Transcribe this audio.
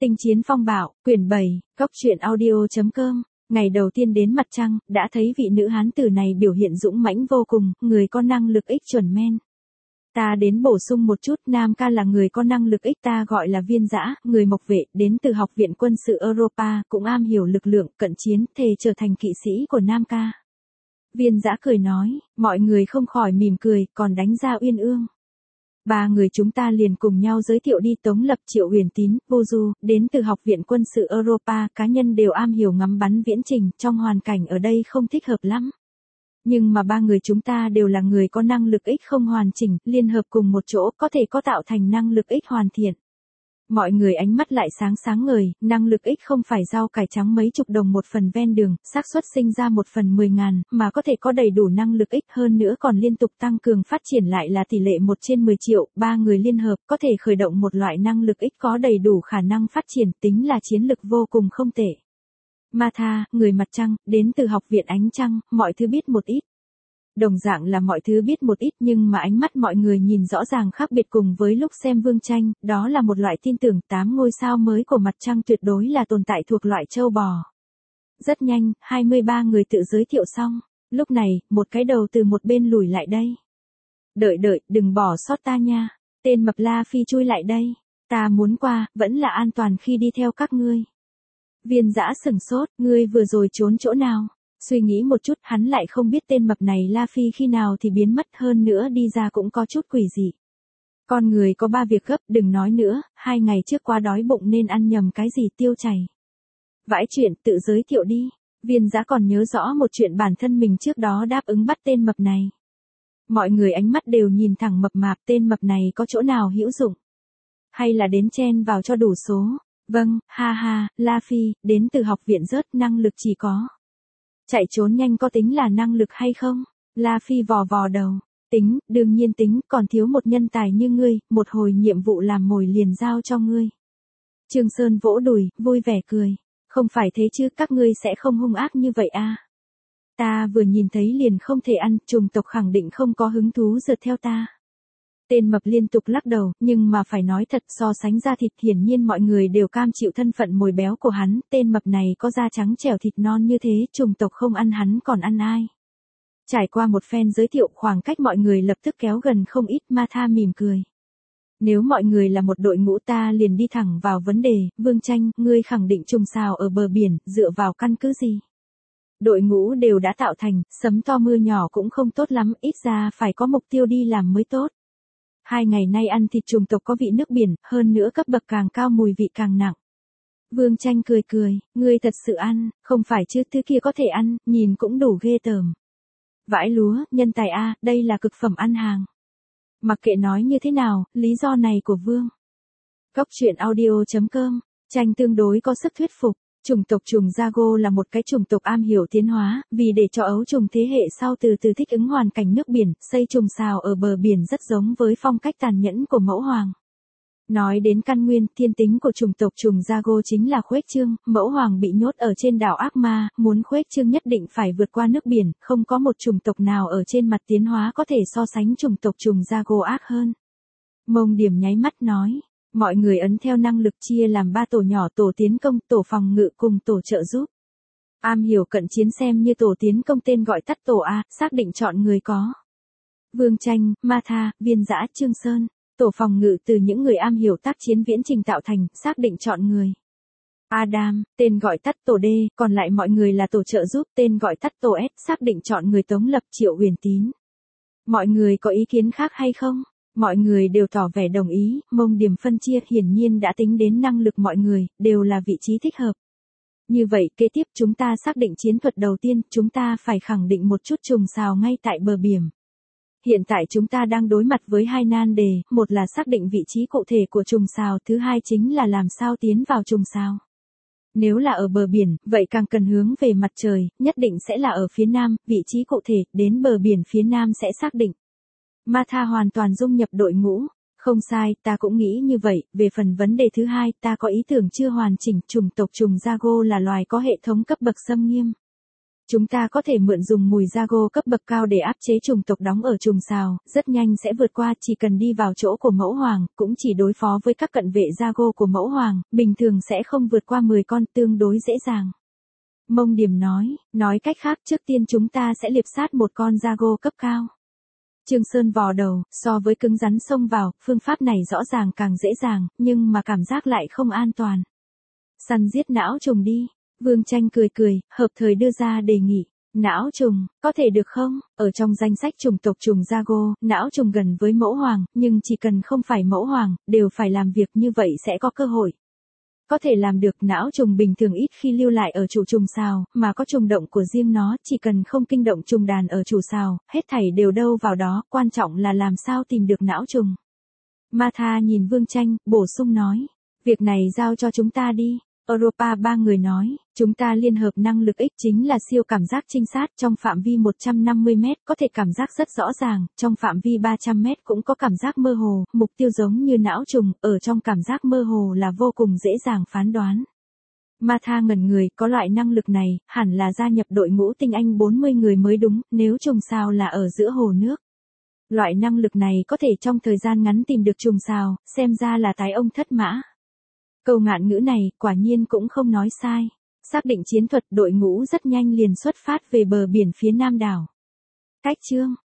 Tinh chiến phong bạo, quyển 7, góc truyện audio.com. Ngày đầu tiên đến mặt trăng, đã thấy vị nữ hán tử này biểu hiện dũng mãnh vô cùng, người có năng lực ích chuẩn men. Ta đến bổ sung một chút, Nam ca là người có năng lực ích, ta gọi là Viên Dã, người mộc vệ, đến từ học viện quân sự Europa, cũng am hiểu lực lượng, cận chiến, thề trở thành kỵ sĩ của Nam ca. Viên Dã cười nói, mọi người không khỏi mỉm cười, còn đánh ra uyên ương. Ba người chúng ta liền cùng nhau giới thiệu đi, Tống Lập, Triệu Huyền Tín, Vô Du, đến từ học viện quân sự Europa, cá nhân đều am hiểu ngắm bắn viễn trình, trong hoàn cảnh ở đây không thích hợp lắm. Nhưng mà ba người chúng ta đều là người có năng lực ích không hoàn chỉnh, liên hợp cùng một chỗ có thể có tạo thành năng lực ích hoàn thiện. Mọi người ánh mắt lại sáng ngời, năng lực ích không phải rau cải trắng mấy chục đồng một phần ven đường, xác suất sinh ra 1 phần 10.000, mà có thể có đầy đủ năng lực ích hơn nữa còn liên tục tăng cường phát triển lại là tỷ lệ 1 trên 10 triệu, ba người liên hợp có thể khởi động một loại năng lực ích có đầy đủ khả năng phát triển, tính là chiến lực vô cùng không tệ. Martha, người mặt trăng, đến từ học viện ánh trăng, mọi thứ biết một ít. Đồng dạng là mọi thứ biết một ít, nhưng mà ánh mắt mọi người nhìn rõ ràng khác biệt cùng với lúc xem Vương Tranh, đó là một loại tin tưởng 8 ngôi sao mới của mặt trăng tuyệt đối là tồn tại thuộc loại châu bò. Rất nhanh, 23 người tự giới thiệu xong, lúc này, một cái đầu từ một bên lùi lại đây. Đợi, đừng bỏ sót ta nha, tên mập La Phi chui lại đây, ta muốn qua, vẫn là an toàn khi đi theo các ngươi. Viên Dã sửng sốt, ngươi vừa rồi trốn chỗ nào? Suy nghĩ một chút, hắn lại không biết tên mập này La Phi khi nào thì biến mất, hơn nữa đi ra cũng có chút quỷ dị. Con người có 3 việc gấp, đừng nói nữa, 2 ngày trước quá đói bụng nên ăn nhầm cái gì tiêu chảy. Vãi chuyện, tự giới thiệu đi. Viên Dã còn nhớ rõ một chuyện bản thân mình trước đó đáp ứng bắt tên mập này. Mọi người ánh mắt đều nhìn thẳng mập mạp, tên mập này có chỗ nào hữu dụng? Hay là đến chen vào cho đủ số? Vâng, ha, La Phi, đến từ học viện rớt, năng lực chỉ có. Chạy trốn nhanh có tính là năng lực hay không? La Phi vò đầu. Tính, đương nhiên tính, còn thiếu một nhân tài như ngươi, một hồi nhiệm vụ làm mồi liền giao cho ngươi. Trương Sơn vỗ đùi, vui vẻ cười. Không phải thế chứ, các ngươi sẽ không hung ác như vậy à? Ta vừa nhìn thấy liền không thể ăn, chủng tộc khẳng định không có hứng thú rượt theo ta. Tên mập liên tục lắc đầu, nhưng mà phải nói thật, so sánh da thịt hiển nhiên mọi người đều cam chịu thân phận mồi béo của hắn, tên mập này có da trắng trẻo thịt non như thế, chủng tộc không ăn hắn còn ăn ai. Trải qua một phen giới thiệu, khoảng cách mọi người lập tức kéo gần không ít, Martha mỉm cười. Nếu mọi người là một đội ngũ ta liền đi thẳng vào vấn đề, Vương Tranh, ngươi khẳng định trùng sao ở bờ biển, dựa vào căn cứ gì? Đội ngũ đều đã tạo thành, sấm to mưa nhỏ cũng không tốt lắm, ít ra phải có mục tiêu đi làm mới tốt. 2 ngày nay ăn thịt chủng tộc có vị nước biển, hơn nữa cấp bậc càng cao mùi vị càng nặng. Vương Tranh cười, ngươi thật sự ăn, không phải chứ, thứ kia có thể ăn, nhìn cũng đủ ghê tởm. Vãi lúa, nhân tài a, đây là cực phẩm ăn hàng. Mặc kệ nói như thế nào, lý do này của Vương. Góc truyện audio.com, Tranh tương đối có sức thuyết phục. Chủng tộc trùng Jago là một cái chủng tộc am hiểu tiến hóa, vì để cho ấu trùng thế hệ sau từ từ thích ứng hoàn cảnh nước biển, xây trùng sao ở bờ biển rất giống với phong cách tàn nhẫn của mẫu hoàng. Nói đến căn nguyên, thiên tính của chủng tộc trùng Jago chính là khuếch trương, mẫu hoàng bị nhốt ở trên đảo ác ma, muốn khuếch trương nhất định phải vượt qua nước biển, không có một chủng tộc nào ở trên mặt tiến hóa có thể so sánh chủng tộc trùng Jago ác hơn. Mông Điểm nháy mắt nói. Mọi người ấn theo năng lực chia làm 3 tổ nhỏ, tổ tiến công, tổ phòng ngự cùng tổ trợ giúp. Am hiểu cận chiến xem như tổ tiến công, tên gọi tắt tổ A, xác định chọn người có. Vương Tranh, Martha, Viên Dã, Trương Sơn. Tổ phòng ngự từ những người am hiểu tác chiến viễn trình tạo thành, xác định chọn người. Adam, tên gọi tắt tổ D, còn lại mọi người là tổ trợ giúp, tên gọi tắt tổ S, xác định chọn người. Tống Lập, Triệu Huyền Tín. Mọi người có ý kiến khác hay không? Mọi người đều tỏ vẻ đồng ý, Mông Điểm phân chia hiển nhiên đã tính đến năng lực mọi người, đều là vị trí thích hợp. Như vậy, kế tiếp chúng ta xác định chiến thuật đầu tiên, chúng ta phải khẳng định một chút trùng sao ngay tại bờ biển. Hiện tại chúng ta đang đối mặt với 2 nan đề, một là xác định vị trí cụ thể của trùng sao, thứ hai chính là làm sao tiến vào trùng sao. Nếu là ở bờ biển, vậy càng cần hướng về mặt trời, nhất định sẽ là ở phía nam, vị trí cụ thể, đến bờ biển phía nam sẽ xác định. Martha hoàn toàn dung nhập đội ngũ. Không sai, ta cũng nghĩ như vậy, về phần vấn đề thứ hai, ta có ý tưởng chưa hoàn chỉnh, chủng tộc trùng Jago là loài có hệ thống cấp bậc xâm nghiêm. Chúng ta có thể mượn dùng mùi Jago cấp bậc cao để áp chế trùng tộc đóng ở trùng sào, rất nhanh sẽ vượt qua, chỉ cần đi vào chỗ của mẫu hoàng, cũng chỉ đối phó với các cận vệ Jago của mẫu hoàng, bình thường sẽ không vượt qua 10 con, tương đối dễ dàng. Mông Điểm nói cách khác trước tiên chúng ta sẽ liệp sát một con Jago cấp cao. Trương Sơn vò đầu, so với cứng rắn xông vào, phương pháp này rõ ràng càng dễ dàng, nhưng mà cảm giác lại không an toàn. Săn giết não trùng đi. Vương Tranh cười, hợp thời đưa ra đề nghị. Não trùng, có thể được không? Ở trong danh sách chủng tộc trùng Jago, não trùng gần với mẫu hoàng, nhưng chỉ cần không phải mẫu hoàng, đều phải làm việc như vậy sẽ có cơ hội. Có thể làm được. Não trùng bình thường ít khi lưu lại ở chủ trùng sào, mà có trùng động của riêng nó, chỉ cần không kinh động trùng đàn ở chủ sào, hết thảy đều đâu vào đó, quan trọng là làm sao tìm được não trùng. Martha nhìn Vương Tranh, bổ sung nói, việc này giao cho chúng ta đi. Europa ba người nói, chúng ta liên hợp năng lực X chính là siêu cảm giác trinh sát trong phạm vi 150 mét có thể cảm giác rất rõ ràng, trong phạm vi 300 mét cũng có cảm giác mơ hồ, mục tiêu giống như não trùng, ở trong cảm giác mơ hồ là vô cùng dễ dàng phán đoán. Martha ngẩn người, có loại năng lực này, hẳn là gia nhập đội ngũ tinh anh 40 người mới đúng, nếu trùng sao là ở giữa hồ nước. Loại năng lực này có thể trong thời gian ngắn tìm được trùng sao, xem ra là tái ông thất mã. Câu ngạn ngữ này, quả nhiên cũng không nói sai. Xác định chiến thuật, đội ngũ rất nhanh liền xuất phát về bờ biển phía nam đảo. Cách chương